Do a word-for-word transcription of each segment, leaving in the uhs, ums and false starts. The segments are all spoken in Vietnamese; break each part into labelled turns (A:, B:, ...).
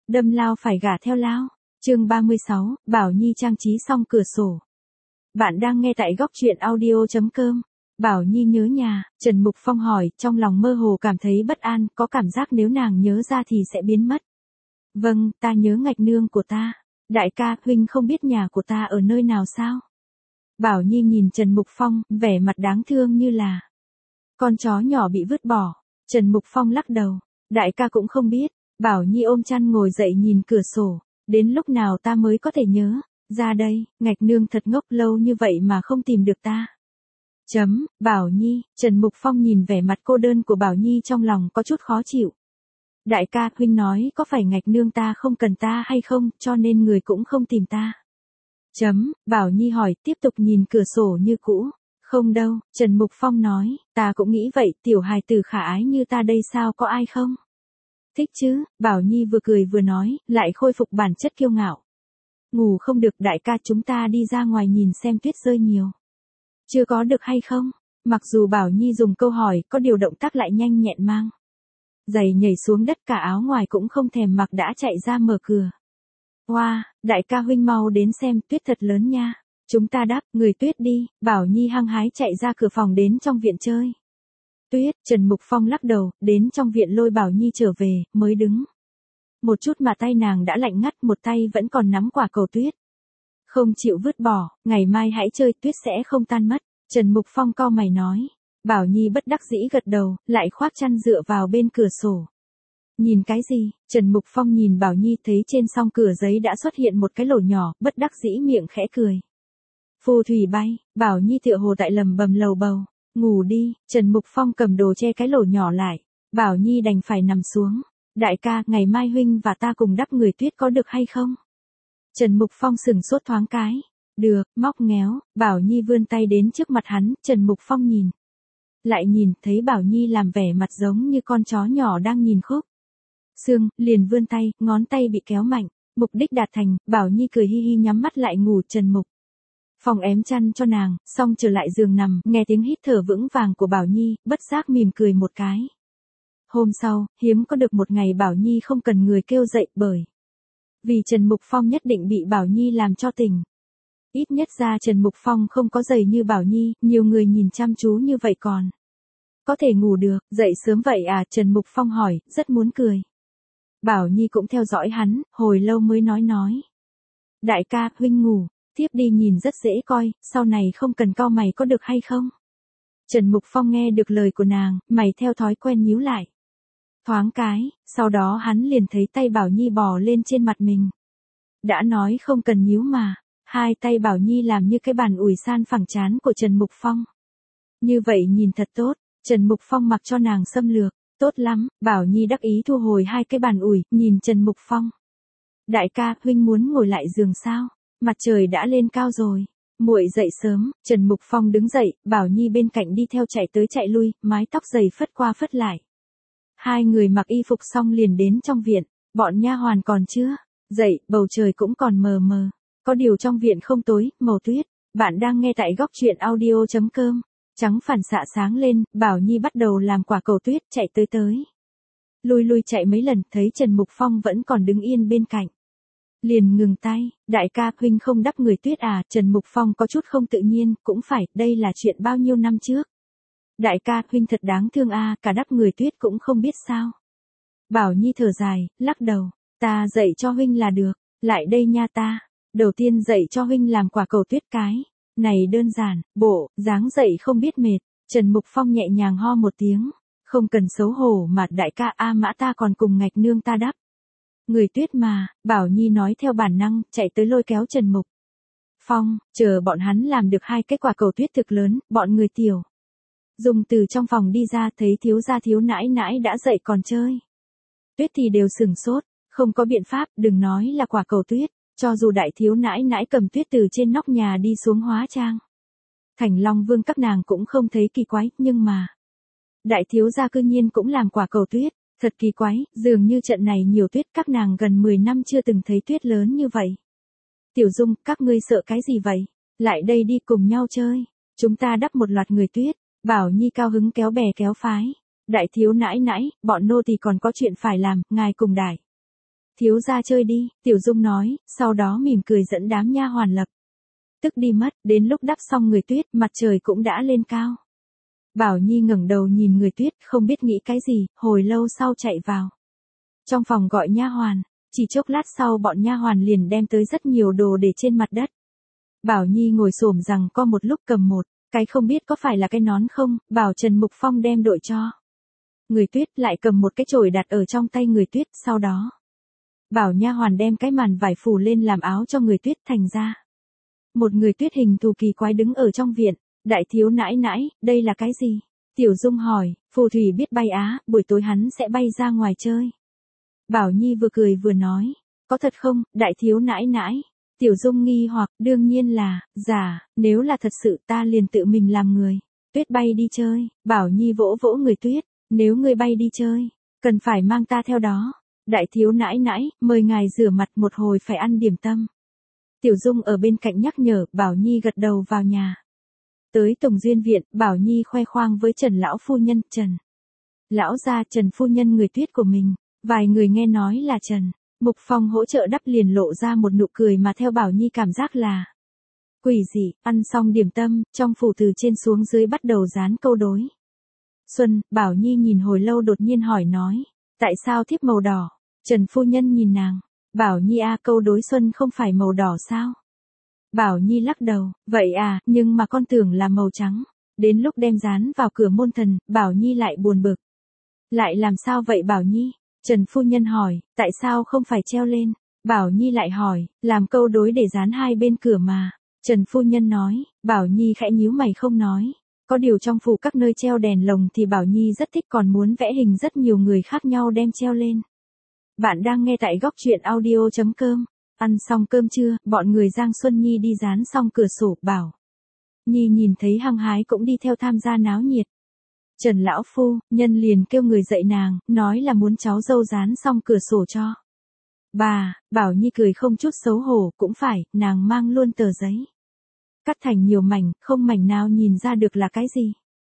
A: Đâm lao phải gả theo lao. Chương ba mươi sáu, Bảo Nhi trang trí xong cửa sổ. Bạn đang nghe tại góc truyện audio chấm com. Bảo Nhi nhớ nhà, Trần Mục Phong hỏi, trong lòng mơ hồ cảm thấy bất an, có cảm giác nếu nàng nhớ ra thì sẽ biến mất. Vâng, ta nhớ ngạch nương của ta. Đại ca, huynh không biết nhà của ta ở nơi nào sao? Bảo Nhi nhìn Trần Mục Phong, vẻ mặt đáng thương như là con chó nhỏ bị vứt bỏ. Trần Mục Phong lắc đầu, đại ca cũng không biết. Bảo Nhi ôm chăn ngồi dậy nhìn cửa sổ, đến lúc nào ta mới có thể nhớ ra đây, ngạch nương thật ngốc, lâu như vậy mà không tìm được ta. Chấm, Bảo Nhi, Trần Mục Phong nhìn vẻ mặt cô đơn của Bảo Nhi trong lòng có chút khó chịu. Đại ca, huynh nói có phải ngạch nương ta không cần ta hay không, cho nên người cũng không tìm ta. Chấm, Bảo Nhi hỏi, tiếp tục nhìn cửa sổ như cũ. Không đâu, Trần Mục Phong nói, ta cũng nghĩ vậy, tiểu hài tử khả ái như ta đây sao có ai không? Thích chứ, Bảo Nhi vừa cười vừa nói, lại khôi phục bản chất kiêu ngạo. Ngủ không được, đại ca, chúng ta đi ra ngoài nhìn xem tuyết rơi nhiều. Chưa có được hay không? Mặc dù Bảo Nhi dùng câu hỏi, có điều động tác lại nhanh nhẹn mang. Giày nhảy xuống đất, cả áo ngoài cũng không thèm mặc đã chạy ra mở cửa. Wow, đại ca huynh mau đến xem, tuyết thật lớn nha. Chúng ta đáp, người tuyết đi. Bảo Nhi hăng hái chạy ra cửa phòng đến trong viện chơi. Tuyết, Trần Mục Phong lắc đầu, đến trong viện lôi Bảo Nhi trở về, mới đứng. Một chút mà tay nàng đã lạnh ngắt, một tay vẫn còn nắm quả cầu tuyết. Không chịu vứt bỏ, ngày mai hãy chơi, tuyết sẽ không tan mất. Trần Mục Phong cau mày nói. Bảo Nhi bất đắc dĩ gật đầu, lại khoác chăn dựa vào bên cửa sổ. Nhìn cái gì? Trần Mục Phong nhìn Bảo Nhi, thấy trên song cửa giấy đã xuất hiện một cái lỗ nhỏ, bất đắc dĩ miệng khẽ cười. Phù thủy bay, Bảo Nhi tựa hồ tại lầm bầm lầu bầu. Ngủ đi, Trần Mục Phong cầm đồ che cái lỗ nhỏ lại. Bảo Nhi đành phải nằm xuống. Đại ca, ngày mai huynh và ta cùng đắp người tuyết có được hay không? Trần Mục Phong sừng sốt thoáng cái. Được, móc ngéo. Bảo Nhi vươn tay đến trước mặt hắn, Trần Mục Phong nhìn. Lại nhìn, thấy Bảo Nhi làm vẻ mặt giống như con chó nhỏ đang nhìn khúc xương, liền vươn tay, ngón tay bị kéo mạnh. Mục đích đạt thành, Bảo Nhi cười hi hi nhắm mắt lại ngủ. Trần Mục Phong ém chăn cho nàng, xong trở lại giường nằm, nghe tiếng hít thở vững vàng của Bảo Nhi, bất giác mỉm cười một cái. Hôm sau, hiếm có được một ngày Bảo Nhi không cần người kêu dậy, bởi vì Trần Mục Phong nhất định bị Bảo Nhi làm cho tỉnh. Ít nhất ra Trần Mục Phong không có giày như Bảo Nhi, nhiều người nhìn chăm chú như vậy còn có thể ngủ được. Dậy sớm vậy à? Trần Mục Phong hỏi, rất muốn cười. Bảo Nhi cũng theo dõi hắn, hồi lâu mới nói nói. Đại ca, huynh ngủ tiếp đi, nhìn rất dễ coi, sau này không cần cau mày có được hay không? Trần Mục Phong nghe được lời của nàng, mày theo thói quen nhíu lại. Thoáng cái, sau đó hắn liền thấy tay Bảo Nhi bò lên trên mặt mình. Đã nói không cần nhíu mà. Hai tay Bảo Nhi làm như cái bàn ủi san phẳng trán của Trần Mục Phong. Như vậy nhìn thật tốt. Trần Mục Phong mặc cho nàng xâm lược. Tốt lắm. Bảo Nhi đắc ý thu hồi hai cái bàn ủi, nhìn Trần Mục Phong. Đại ca, huynh muốn ngồi lại giường sao? Mặt trời đã lên cao rồi. Muội dậy sớm. Trần Mục Phong đứng dậy, Bảo Nhi bên cạnh đi theo chạy tới chạy lui, mái tóc dày phất qua phất lại. Hai người mặc y phục xong liền đến trong viện. Bọn nha hoàn còn chưa dậy, bầu trời cũng còn mờ mờ. Có điều trong viện không tối, màu tuyết. Bạn đang nghe tại góc truyện audio chấm com. Trắng phản xạ sáng lên, Bảo Nhi bắt đầu làm quả cầu tuyết, chạy tới tới. Lui lui chạy mấy lần, thấy Trần Mục Phong vẫn còn đứng yên bên cạnh. Liền ngừng tay. Đại ca, huynh không đắp người tuyết à? Trần Mục Phong có chút không tự nhiên, cũng phải, đây là chuyện bao nhiêu năm trước. Đại ca, huynh thật đáng thương a, cả đắp người tuyết cũng không biết sao. Bảo Nhi thở dài, lắc đầu. Ta dạy cho huynh là được. Lại đây nha ta. Đầu tiên dạy cho huynh làm quả cầu tuyết cái. Này đơn giản, bộ, dáng dạy không biết mệt. Trần Mục Phong nhẹ nhàng ho một tiếng. Không cần xấu hổ mà, đại ca, a mã ta còn cùng ngạch nương ta đắp người tuyết mà. Bảo Nhi nói theo bản năng, chạy tới lôi kéo Trần Mục Phong, chờ bọn hắn làm được hai cái quả cầu tuyết thực lớn, bọn người tiểu dùng từ trong phòng đi ra, thấy thiếu gia thiếu nãi nãi đã dậy còn chơi tuyết thì đều sửng sốt. Không có biện pháp, đừng nói là quả cầu tuyết, cho dù đại thiếu nãi nãi cầm tuyết từ trên nóc nhà đi xuống hóa trang Thành Long Vương các nàng cũng không thấy kỳ quái, nhưng mà đại thiếu gia cư nhiên cũng làm quả cầu tuyết, thật kỳ quái, dường như trận này nhiều tuyết, các nàng gần mười năm chưa từng thấy tuyết lớn như vậy. Tiểu Dung, các ngươi sợ cái gì vậy? Lại đây đi cùng nhau chơi, chúng ta đắp một loạt người tuyết. Bảo Nhi cao hứng kéo bè kéo phái. Đại thiếu nãi nãi, bọn nô tỳ còn có chuyện phải làm, ngài cùng đại thiếu gia chơi đi, Tiểu Dung nói, sau đó mỉm cười dẫn đám nha hoàn lập tức đi mất, đến lúc đắp xong người Tuyết, mặt trời cũng đã lên cao. Bảo Nhi ngẩng đầu nhìn người Tuyết, không biết nghĩ cái gì, hồi lâu sau chạy vào trong phòng gọi nha hoàn, chỉ chốc lát sau bọn nha hoàn liền đem tới rất nhiều đồ để trên mặt đất. Bảo Nhi ngồi xổm rằng co một lúc cầm một cái không biết có phải là cái nón không, bảo Trần Mục Phong đem đội cho. Người Tuyết lại cầm một cái chổi đặt ở trong tay người Tuyết, sau đó bảo nha hoàn đem cái màn vải phủ lên làm áo cho người Tuyết, thành ra một người Tuyết hình thù kỳ quái đứng ở trong viện. Đại thiếu nãi nãi, đây là cái gì? Tiểu Dung hỏi, phù thủy biết bay á, buổi tối hắn sẽ bay ra ngoài chơi. Bảo Nhi vừa cười vừa nói, có thật không, đại thiếu nãi nãi? Tiểu Dung nghi hoặc, đương nhiên là, giả, nếu là thật sự ta liền tự mình làm người. Tuyết bay đi chơi, Bảo Nhi vỗ vỗ người Tuyết, nếu người bay đi chơi, cần phải mang ta theo đó. Đại thiếu nãi nãi, mời ngài rửa mặt một hồi phải ăn điểm tâm. Tiểu Dung ở bên cạnh nhắc nhở, Bảo Nhi gật đầu vào nhà. Tới Tổng Duyên Viện, Bảo Nhi khoe khoang với Trần lão phu nhân, Trần lão gia, Trần phu nhân người Tuyết của mình. Vài người nghe nói là Trần Mục Phong hỗ trợ đắp liền lộ ra một nụ cười mà theo Bảo Nhi cảm giác là quỷ dị. Ăn xong điểm tâm, trong phủ từ trên xuống dưới bắt đầu dán câu đối xuân. Bảo Nhi nhìn hồi lâu đột nhiên hỏi nói, tại sao thiếp màu đỏ? Trần phu nhân nhìn nàng, Bảo Nhi a, câu đối xuân không phải màu đỏ sao? Bảo Nhi lắc đầu, vậy à, nhưng mà con tưởng là màu trắng. Đến lúc đem dán vào cửa môn thần, Bảo Nhi lại buồn bực. Lại làm sao vậy Bảo Nhi? Trần phu nhân hỏi, tại sao không phải treo lên? Bảo Nhi lại hỏi, làm câu đối để dán hai bên cửa mà. Trần phu nhân nói, Bảo Nhi khẽ nhíu mày không nói. Có điều trong phủ các nơi treo đèn lồng thì Bảo Nhi rất thích, còn muốn vẽ hình rất nhiều người khác nhau đem treo lên. Bạn đang nghe tại góc truyện audio chấm com. Ăn xong cơm trưa, bọn người Giang Xuân Nhi đi dán xong cửa sổ, Bảo Nhi nhìn thấy hăng hái cũng đi theo tham gia náo nhiệt. Trần lão phu nhân liền kêu người dậy nàng, nói là muốn cháu dâu dán xong cửa sổ cho bà. Bảo Nhi cười không chút xấu hổ, cũng phải, nàng mang luôn tờ giấy cắt thành nhiều mảnh, không mảnh nào nhìn ra được là cái gì.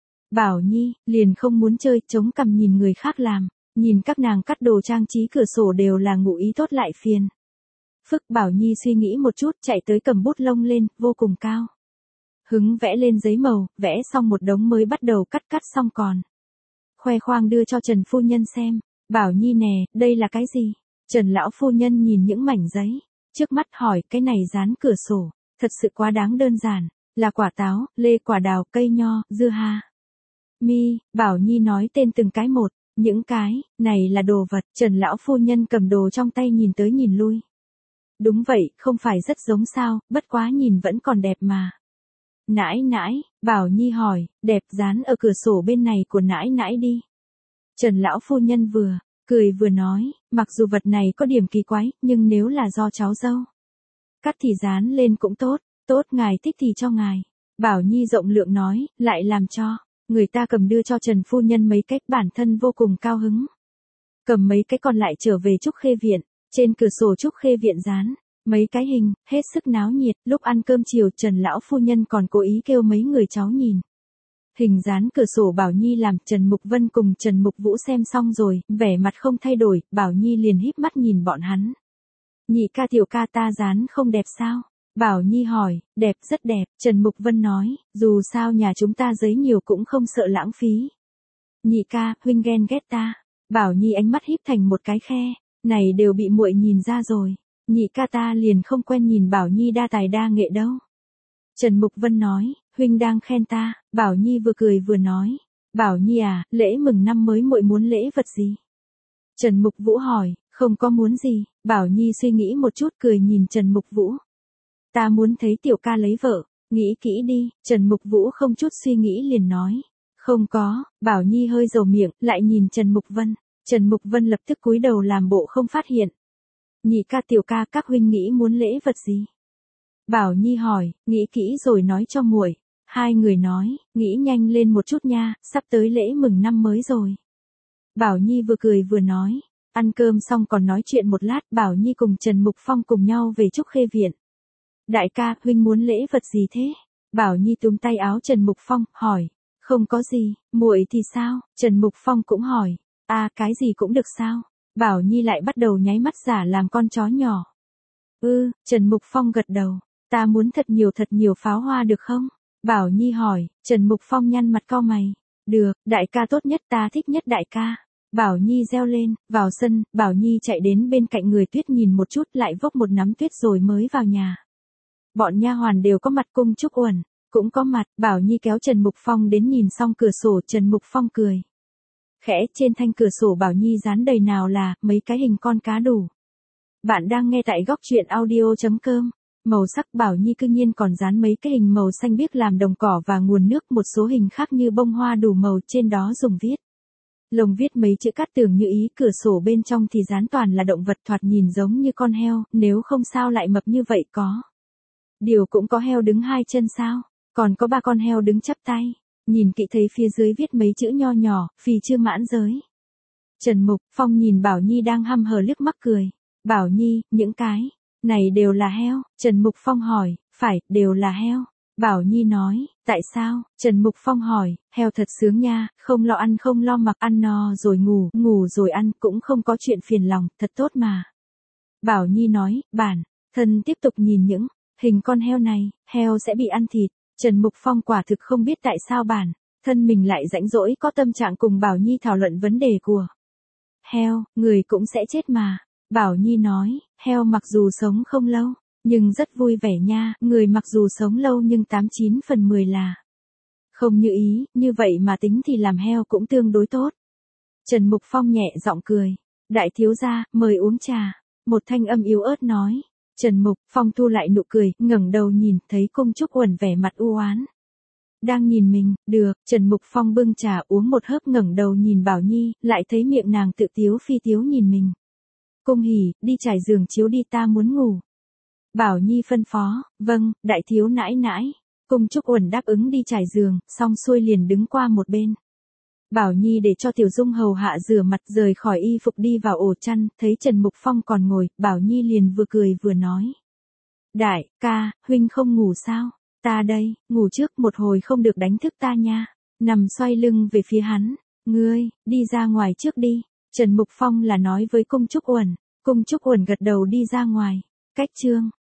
A: Bảo Nhi liền không muốn chơi, chống cằm nhìn người khác làm, nhìn các nàng cắt đồ trang trí cửa sổ đều là ngụ ý tốt lại phiền phức. Bảo Nhi suy nghĩ một chút, chạy tới cầm bút lông lên, vô cùng cao hứng vẽ lên giấy màu, vẽ xong một đống mới bắt đầu cắt cắt xong còn khoe khoang đưa cho Trần phu nhân xem. Bảo Nhi nè, đây là cái gì? Trần lão phu nhân nhìn những mảnh giấy trước mắt hỏi, cái này dán cửa sổ, thật sự quá đáng đơn giản, là quả táo, lê, quả đào, cây nho, dưa ha mi. Bảo Nhi nói tên từng cái một, những cái này là đồ vật. Trần lão phu nhân cầm đồ trong tay nhìn tới nhìn lui. Đúng vậy, không phải rất giống sao, bất quá nhìn vẫn còn đẹp mà. Nãi nãi, Bảo Nhi hỏi, đẹp, dán ở cửa sổ bên này của nãi nãi đi. Trần lão phu nhân vừa cười vừa nói, mặc dù vật này có điểm kỳ quái, nhưng nếu là do cháu dâu cắt thì dán lên cũng tốt, tốt ngài thích thì cho ngài. Bảo Nhi rộng lượng nói, lại làm cho người ta cầm đưa cho Trần phu nhân mấy cái, bản thân vô cùng cao hứng. Cầm mấy cái còn lại trở về Trúc Khê Viện, trên cửa sổ Trúc Khê Viện dán mấy cái hình, hết sức náo nhiệt. Lúc ăn cơm chiều, Trần lão phu nhân còn cố ý kêu mấy người cháu nhìn hình dán cửa sổ Bảo Nhi làm. Trần Mục Vân cùng Trần Mục Vũ xem xong rồi, vẻ mặt không thay đổi, Bảo Nhi liền híp mắt nhìn bọn hắn. Nhị ca tiểu ca, ta dán không đẹp sao? Bảo Nhi hỏi, đẹp, rất đẹp. Trần Mục Vân nói, dù sao nhà chúng ta giấy nhiều cũng không sợ lãng phí. Nhị ca, huynh ghen ghét ta. Bảo Nhi ánh mắt híp thành một cái khe, này đều bị muội nhìn ra rồi. Nhị ca ta liền không quen nhìn Bảo Nhi đa tài đa nghệ đâu. Trần Mục Vân nói, huynh đang khen ta. Bảo Nhi vừa cười vừa nói, Bảo Nhi à, lễ mừng năm mới muội muốn lễ vật gì? Trần Mục Vũ hỏi, không có muốn gì. Bảo Nhi suy nghĩ một chút, cười nhìn Trần Mục Vũ. Ta muốn thấy tiểu ca lấy vợ, nghĩ kỹ đi. Trần Mục Vũ không chút suy nghĩ liền nói, không có. Bảo Nhi hơi dầu miệng, lại nhìn Trần Mục Vân. Trần Mục Vân lập tức cúi đầu làm bộ không phát hiện. Nhị ca tiểu ca, các huynh nghĩ muốn lễ vật gì? Bảo Nhi hỏi, nghĩ kỹ rồi nói cho muội. Hai người nói, nghĩ nhanh lên một chút nha, sắp tới lễ mừng năm mới rồi. Bảo Nhi vừa cười vừa nói, ăn cơm xong còn nói chuyện một lát. Bảo Nhi cùng Trần Mục Phong cùng nhau về Trúc Khê Viện. Đại ca, huynh muốn lễ vật gì thế? Bảo Nhi túm tay áo Trần Mục Phong, hỏi, không có gì. Muội thì sao? Trần Mục Phong cũng hỏi, à, cái gì cũng được sao? Bảo Nhi lại bắt đầu nháy mắt giả làm con chó nhỏ. Ừ, Trần Mục Phong gật đầu. Ta muốn thật nhiều thật nhiều pháo hoa được không? Bảo Nhi hỏi. Trần Mục Phong nhăn mặt cau mày. Được, đại ca tốt nhất, ta thích nhất đại ca. Bảo Nhi reo lên. Vào sân, Bảo Nhi chạy đến bên cạnh người Tuyết nhìn một chút, lại vốc một nắm tuyết rồi mới vào nhà. Bọn nha hoàn đều có mặt, Cung Trúc Uẩn cũng có mặt. Bảo Nhi kéo Trần Mục Phong đến nhìn xong cửa sổ, Trần Mục Phong cười khẽ, trên thanh cửa sổ Bảo Nhi dán đầy nào là mấy cái hình con cá đủ. Bạn đang nghe tại góc truyện audio chấm com. Màu sắc Bảo Nhi cư nhiên còn dán mấy cái hình màu xanh biếc làm đồng cỏ và nguồn nước, một số hình khác như bông hoa đủ màu, trên đó dùng viết lồng viết mấy chữ cát tường như ý. Cửa sổ bên trong thì dán toàn là động vật, thoạt nhìn giống như con heo, nếu không sao lại mập như vậy. Có điều cũng có heo đứng hai chân sao, còn có ba con heo đứng chắp tay. Nhìn kỹ thấy phía dưới viết mấy chữ nho nhỏ, phì chưa mãn giới. Trần Mục Phong nhìn Bảo Nhi đang hăm hờ liếc mắt cười. Bảo Nhi, những cái này đều là heo? Trần Mục Phong hỏi. Phải, đều là heo. Bảo Nhi nói. Tại sao? Trần Mục Phong hỏi. Heo thật sướng nha, không lo ăn không lo mặc, ăn no rồi ngủ, ngủ rồi ăn, cũng không có chuyện phiền lòng, thật tốt mà. Bảo Nhi nói. Bản thân tiếp tục nhìn những hình con heo này, heo sẽ bị ăn thịt. Trần Mục Phong quả thực không biết tại sao bản thân mình lại rãnh rỗi có tâm trạng cùng Bảo Nhi thảo luận vấn đề của heo, người cũng sẽ chết mà. Bảo Nhi nói, heo mặc dù sống không lâu, nhưng rất vui vẻ nha, người mặc dù sống lâu nhưng tám chín phần mười là không như ý, như vậy mà tính thì làm heo cũng tương đối tốt. Trần Mục Phong nhẹ giọng cười. Đại thiếu gia, mời uống trà. Một thanh âm yếu ớt nói. Trần Mục Phong thu lại nụ cười, ngẩng đầu nhìn, thấy Cung Trúc Uẩn vẻ mặt u oán đang nhìn mình. Được. Trần Mục Phong bưng trà uống một hớp, ngẩng đầu nhìn Bảo Nhi, lại thấy miệng nàng tự tiếu phi tiếu nhìn mình. Cung Hỉ, đi trải giường chiếu đi, ta muốn ngủ. Bảo Nhi phân phó. Vâng, đại thiếu nãi nãi. Cung Trúc Uẩn đáp ứng đi trải giường, xong xuôi liền đứng qua một bên. Bảo Nhi để cho Tiểu Dung hầu hạ rửa mặt, rời khỏi y phục đi vào ổ chăn, thấy Trần Mục Phong còn ngồi, Bảo Nhi liền vừa cười vừa nói. Đại ca, huynh không ngủ sao? Ta đây, ngủ trước, một hồi không được đánh thức ta nha. Nằm xoay lưng về phía hắn. Ngươi, đi ra ngoài trước đi. Trần Mục Phong là nói với Cung Trúc Uẩn. Cung Trúc Uẩn gật đầu đi ra ngoài. Cách chương